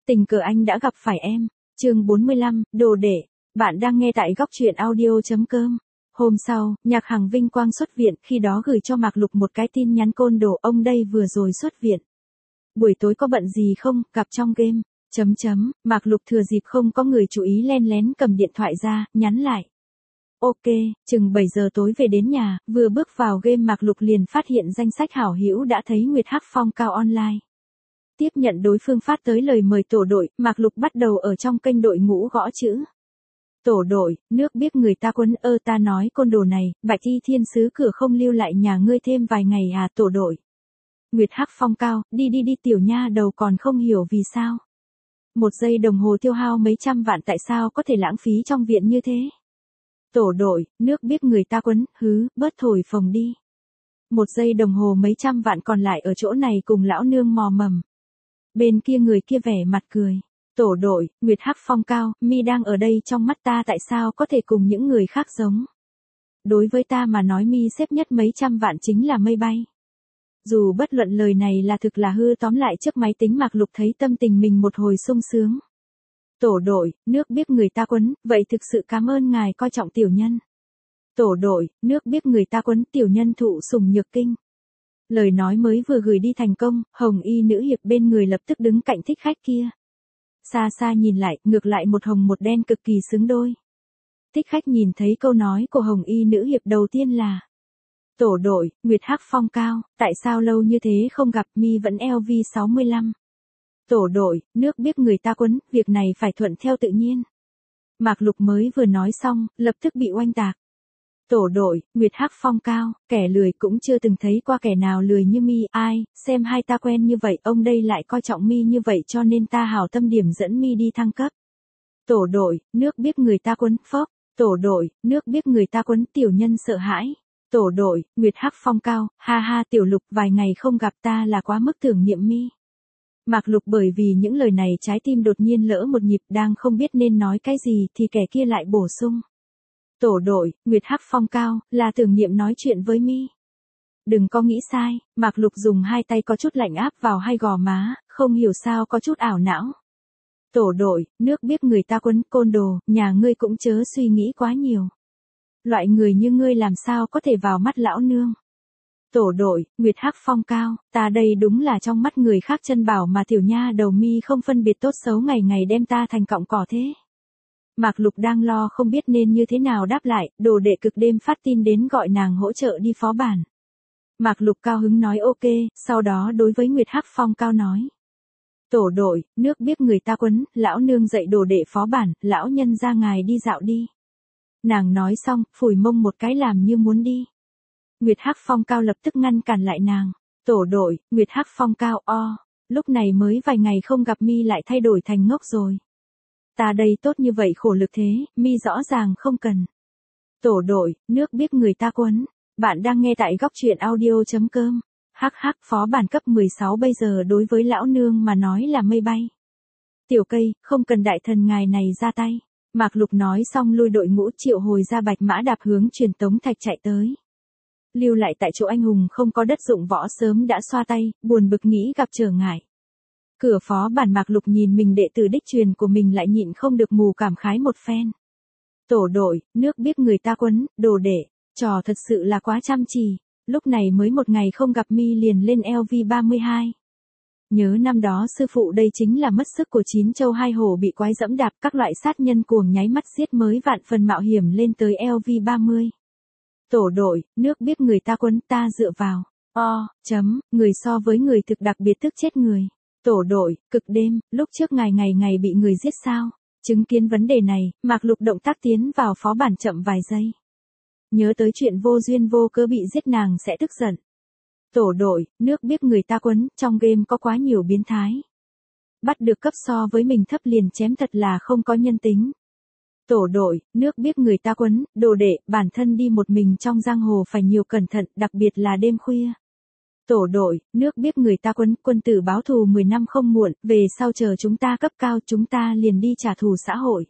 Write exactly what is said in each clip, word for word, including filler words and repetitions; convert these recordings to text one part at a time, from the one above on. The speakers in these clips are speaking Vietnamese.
Tình cờ anh đã gặp phải em. Chương bốn mươi lăm, đồ đệ. Bạn đang nghe tại góc truyện audio chấm com. Hôm sau, Nhạc Hằng vinh quang xuất viện, khi đó gửi cho Mạc Lục một cái tin nhắn côn đồ, ông đây vừa rồi xuất viện. Buổi tối có bận gì không, gặp trong game. Chấm chấm, Mạc Lục thừa dịp không có người chú ý len lén cầm điện thoại ra, nhắn lại. Ok, chừng bảy giờ tối về đến nhà, vừa bước vào game Mạc Lục liền phát hiện danh sách hảo hữu đã thấy Nguyệt Hắc Phong Cao online. Tiếp nhận đối phương phát tới lời mời tổ đội, Mạc Lục bắt đầu ở trong kênh đội ngũ gõ chữ. Tổ đội, nước biết người ta quấn ơ ta nói côn đồ này, Bạch Y Thiên Sứ cửa không lưu lại nhà ngươi thêm vài ngày à tổ đội. Nguyệt Hắc Phong Cao, đi đi đi tiểu nha đầu còn không hiểu vì sao. Một giây đồng hồ tiêu hao mấy trăm vạn tại sao có thể lãng phí trong viện như thế. Tổ đội, nước biết người ta quấn, hứ, bớt thổi phồng đi. Một giây đồng hồ mấy trăm vạn còn lại ở chỗ này cùng lão nương mò mầm. Bên kia người kia vẻ mặt cười. Tổ đội, Nguyệt Hắc Phong Cao, mi đang ở đây trong mắt ta tại sao có thể cùng những người khác giống. Đối với ta mà nói mi xếp nhất mấy trăm vạn chính là mây bay. Dù bất luận lời này là thực là hư, tóm lại trước máy tính Mạc Lục thấy tâm tình mình một hồi sung sướng. Tổ đội, nước biết người ta quấn, vậy thực sự cảm ơn ngài coi trọng tiểu nhân. Tổ đội, nước biết người ta quấn, tiểu nhân thụ sủng nhược kinh. Lời nói mới vừa gửi đi thành công, hồng y nữ hiệp bên người lập tức đứng cạnh thích khách kia. Xa xa nhìn lại, ngược lại một hồng một đen cực kỳ xứng đôi. Thích khách nhìn thấy câu nói của hồng y nữ hiệp đầu tiên là: Tổ đội, Nguyệt Hắc Phong Cao, tại sao lâu như thế không gặp, mi vẫn L V sáu mươi lăm. Tổ đội, nước biết người ta quấn, việc này phải thuận theo tự nhiên. Mạc Lục mới vừa nói xong, lập tức bị oanh tạc. Tổ đội, Nguyệt Hắc Phong Cao, kẻ lười cũng chưa từng thấy qua kẻ nào lười như mi, ai, xem hai ta quen như vậy, ông đây lại coi trọng mi như vậy cho nên ta hảo tâm điểm dẫn mi đi thăng cấp. Tổ đội, nước biết người ta quấn, phốc. Tổ đội, nước biết người ta quấn, tiểu nhân sợ hãi. Tổ đội, Nguyệt Hắc Phong Cao, ha ha tiểu Lục vài ngày không gặp ta là quá mức tưởng niệm mi. Mạc Lục bởi vì những lời này trái tim đột nhiên lỡ một nhịp, đang không biết nên nói cái gì thì kẻ kia lại bổ sung. Tổ đội, Nguyệt Hắc Phong Cao, là tưởng niệm nói chuyện với mi. Đừng có nghĩ sai, Mạc Lục dùng hai tay có chút lạnh áp vào hai gò má, không hiểu sao có chút ảo não. Tổ đội, nước biết người ta quấn, côn đồ, nhà ngươi cũng chớ suy nghĩ quá nhiều. Loại người như ngươi làm sao có thể vào mắt lão nương. Tổ đội, Nguyệt Hắc Phong Cao, ta đây đúng là trong mắt người khác chân bảo mà tiểu nha đầu mi không phân biệt tốt xấu, ngày ngày đem ta thành cọng cỏ thế. Mạc Lục đang lo không biết nên như thế nào đáp lại, đồ đệ cực đêm phát tin đến gọi nàng hỗ trợ đi phó bản. Mạc Lục cao hứng nói ok, sau đó đối với Nguyệt Hắc Phong Cao nói. Tổ đội, nước biết người ta quấn, lão nương dạy đồ đệ phó bản, lão nhân ra ngài đi dạo đi. Nàng nói xong, phủi mông một cái làm như muốn đi. Nguyệt Hắc Phong Cao lập tức ngăn cản lại nàng. Tổ đội, Nguyệt Hắc Phong Cao, o, lúc này mới vài ngày không gặp mi lại thay đổi thành ngốc rồi. Ta đây tốt như vậy khổ lực thế, mi rõ ràng không cần. Tổ đội, nước biết người ta quấn. Bạn đang nghe tại góc truyện audio chấm com. Hắc hắc, phó bản cấp mười sáu bây giờ đối với lão nương mà nói là mây bay. Tiểu cây, không cần đại thần ngài này ra tay. Mạc Lục nói xong lui đội ngũ triệu hồi ra bạch mã đạp hướng truyền tống thạch chạy tới. Lưu lại tại chỗ anh hùng không có đất dụng võ sớm đã xoa tay, buồn bực nghĩ gặp trở ngại. Cửa phó bản Mạc Lục nhìn mình đệ tử đích truyền của mình lại nhịn không được mù cảm khái một phen. Tổ đội, nước biết người ta quấn, đồ đệ, trò thật sự là quá chăm chỉ, lúc này mới một ngày không gặp mi liền lên L V ba mươi hai. Nhớ năm đó sư phụ đây chính là mất sức của chín châu hai hổ bị quái dẫm đạp, các loại sát nhân cuồng nháy mắt giết mới vạn phần mạo hiểm lên tới L V ba mươi. Tổ đội, nước biết người ta quấn, ta dựa vào. O, chấm, người so với người thực đặc biệt tức chết người. Tổ đội, cực đêm, lúc trước ngày ngày ngày bị người giết sao? Chứng kiến vấn đề này, Mạc Lục động tác tiến vào phó bản chậm vài giây. Nhớ tới chuyện vô duyên vô cớ bị giết nàng sẽ tức giận. Tổ đội, nước biết người ta quấn, trong game có quá nhiều biến thái. Bắt được cấp so với mình thấp liền chém thật là không có nhân tính. Tổ đội, nước biết người ta quấn, đồ đệ, bản thân đi một mình trong giang hồ phải nhiều cẩn thận, đặc biệt là đêm khuya. Tổ đội, nước biết người ta quấn, quân tử báo thù mười năm không muộn, về sau chờ chúng ta cấp cao chúng ta liền đi trả thù xã hội.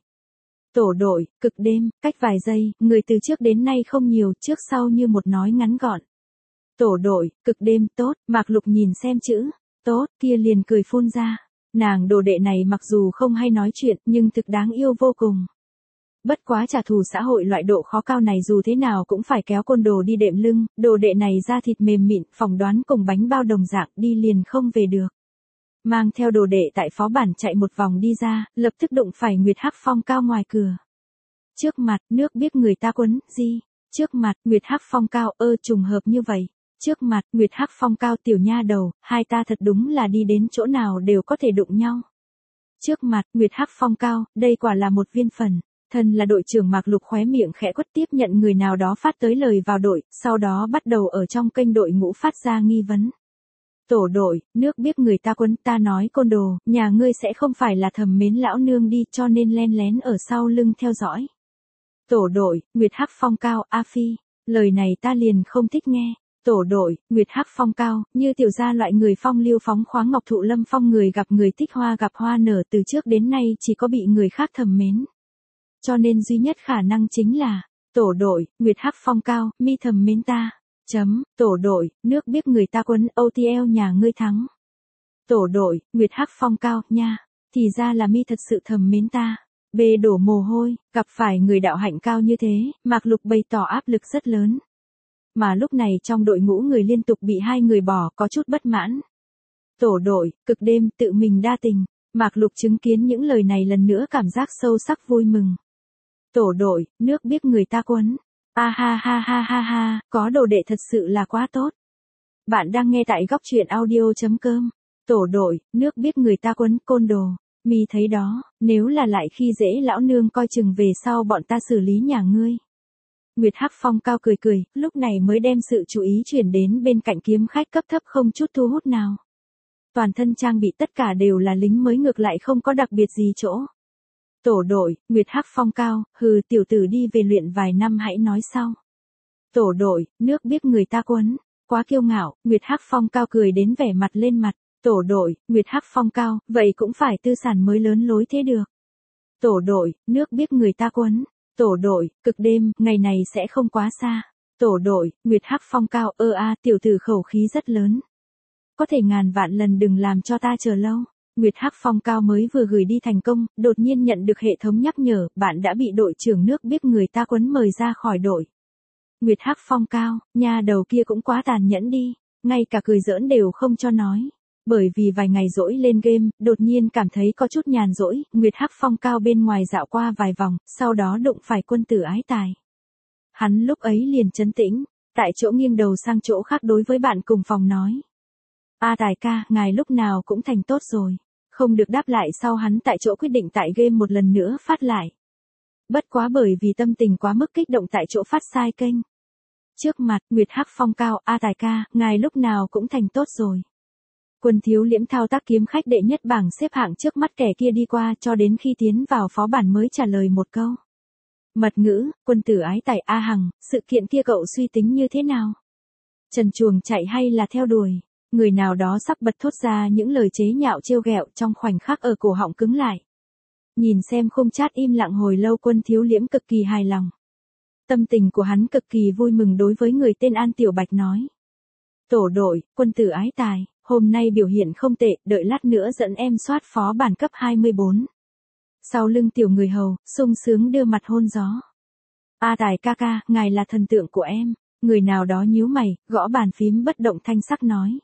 Tổ đội, cực đêm, cách vài giây, người từ trước đến nay không nhiều, trước sau như một nói ngắn gọn. Tổ đội, cực đêm, tốt, Mạc Lục nhìn xem chữ, tốt, kia liền cười phun ra. Nàng đồ đệ này mặc dù không hay nói chuyện nhưng thực đáng yêu vô cùng. Bất quá trả thù xã hội loại độ khó cao này dù thế nào cũng phải kéo côn đồ đi đệm lưng, đồ đệ này da thịt mềm mịn, phỏng đoán cùng bánh bao đồng dạng đi liền không về được. Mang theo đồ đệ tại phó bản chạy một vòng đi ra, lập tức đụng phải Nguyệt Hắc Phong Cao ngoài cửa. Trước mặt, nước biết người ta quấn, gì? Trước mặt, Nguyệt Hắc Phong Cao, ơ trùng hợp như vậy. Trước mặt, Nguyệt Hắc Phong Cao tiểu nha đầu, hai ta thật đúng là đi đến chỗ nào đều có thể đụng nhau. Trước mặt, Nguyệt Hắc Phong Cao, đây quả là một viên phần. Thân là đội trưởng Mạc Lục khóe miệng khẽ quất tiếp nhận người nào đó phát tới lời vào đội, sau đó bắt đầu ở trong kênh đội ngũ phát ra nghi vấn. Tổ đội, nước biết người ta quấn, ta nói côn đồ, nhà ngươi sẽ không phải là thầm mến lão nương đi cho nên len lén ở sau lưng theo dõi. Tổ đội, Nguyệt Hắc Phong Cao, A Phi, lời này ta liền không thích nghe. Tổ đội, Nguyệt Hắc Phong Cao, như tiểu gia loại người phong lưu phóng khoáng ngọc thụ lâm phong người gặp người thích hoa gặp hoa nở từ trước đến nay chỉ có bị người khác thầm mến. Cho nên duy nhất khả năng chính là, tổ đội, Nguyệt Hắc Phong Cao, mi thầm mến ta. Chấm, tổ đội, nước biết người ta quấn, ô tê lờ nhà ngươi thắng. Tổ đội, Nguyệt Hắc Phong Cao, nha, thì ra là mi thật sự thầm mến ta. Bê đổ mồ hôi, gặp phải người đạo hạnh cao như thế, Mạc Lục bày tỏ áp lực rất lớn. Mà lúc này trong đội ngũ người liên tục bị hai người bỏ có chút bất mãn. Tổ đội, cực đêm, tự mình đa tình, Mạc Lục chứng kiến những lời này lần nữa cảm giác sâu sắc vui mừng. Tổ đội, nước biết người ta quấn. A ha ha ha ha ha, có đồ đệ thật sự là quá tốt. Bạn đang nghe tại góc truyện audio chấm com. Tổ đội, nước biết người ta quấn, côn đồ. Mi thấy đó, nếu là lại khi dễ lão nương coi chừng về sau bọn ta xử lý nhà ngươi. Nguyệt Hắc Phong Cao cười cười, lúc này mới đem sự chú ý chuyển đến bên cạnh kiếm khách cấp thấp không chút thu hút nào. Toàn thân trang bị tất cả đều là lính mới ngược lại không có đặc biệt gì chỗ. Tổ đội, Nguyệt Hắc Phong Cao, hừ tiểu tử đi về luyện vài năm hãy nói sau. Tổ đội, nước biết người ta quấn, quá kiêu ngạo, Nguyệt Hắc Phong Cao cười đến vẻ mặt lên mặt. Tổ đội, Nguyệt Hắc Phong Cao, vậy cũng phải tư sản mới lớn lối thế được. Tổ đội, nước biết người ta quấn. Tổ đội, cực đêm, ngày này sẽ không quá xa. Tổ đội, Nguyệt Hắc Phong Cao, ơ a tiểu tử khẩu khí rất lớn. Có thể ngàn vạn lần đừng làm cho ta chờ lâu. Nguyệt Hắc Phong Cao mới vừa gửi đi thành công, đột nhiên nhận được hệ thống nhắc nhở, bạn đã bị đội trưởng nước biết người ta quấn mời ra khỏi đội. Nguyệt Hắc Phong Cao, nhà đầu kia cũng quá tàn nhẫn đi, ngay cả cười giỡn đều không cho nói. Bởi vì vài ngày rỗi lên game, đột nhiên cảm thấy có chút nhàn rỗi, Nguyệt Hắc Phong Cao bên ngoài dạo qua vài vòng, sau đó đụng phải quân tử ái tài. Hắn lúc ấy liền trấn tĩnh, tại chỗ nghiêng đầu sang chỗ khác đối với bạn cùng phòng nói. A Tài ca, ngài lúc nào cũng thành tốt rồi. Không được đáp lại sau hắn tại chỗ quyết định tại game một lần nữa phát lại. Bất quá bởi vì tâm tình quá mức kích động tại chỗ phát sai kênh. Trước mặt, Nguyệt Hắc Phong Cao, A Tài ca, ngài lúc nào cũng thành tốt rồi. Quân Thiếu Liễm thao tác kiếm khách đệ nhất bảng xếp hạng trước mắt kẻ kia đi qua cho đến khi tiến vào phó bản mới trả lời một câu. Mật ngữ, quân tử ái tài A Hằng, sự kiện kia cậu suy tính như thế nào? Trần chuồng chạy hay là theo đuổi? Người nào đó sắp bật thốt ra những lời chế nhạo trêu ghẹo trong khoảnh khắc ở cổ họng cứng lại. Nhìn xem khung chat im lặng hồi lâu Quân Thiếu Liễm cực kỳ hài lòng. Tâm tình của hắn cực kỳ vui mừng đối với người tên An Tiểu Bạch nói. Tổ đội, quân tử ái tài, hôm nay biểu hiện không tệ, đợi lát nữa dẫn em soát phó bản cấp hai mươi bốn. Sau lưng tiểu người hầu, sung sướng đưa mặt hôn gió. A Tài ca ca, ngài là thần tượng của em. Người nào đó nhíu mày, gõ bàn phím bất động thanh sắc nói.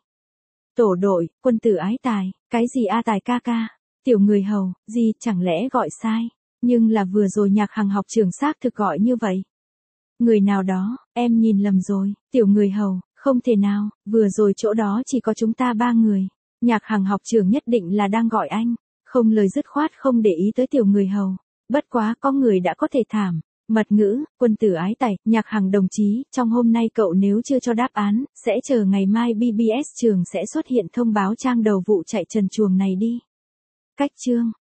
Tổ đội, quân tử ái tài, cái gì A Tài ca ca? Tiểu người hầu, gì, chẳng lẽ gọi sai? Nhưng là vừa rồi Nhạc Hằng học trưởng xác thực gọi như vậy. Người nào đó, em nhìn lầm rồi, tiểu người hầu, không thể nào, vừa rồi chỗ đó chỉ có chúng ta ba người. Nhạc Hằng học trưởng nhất định là đang gọi anh, không lời dứt khoát không để ý tới tiểu người hầu. Bất quá có người đã có thể thảm. Mật ngữ, quân tử ái tài, Nhạc Hằng đồng chí, trong hôm nay cậu nếu chưa cho đáp án, sẽ chờ ngày mai bê bê ét trường sẽ xuất hiện thông báo trang đầu vụ chạy trần chuồng này đi. Cách chương.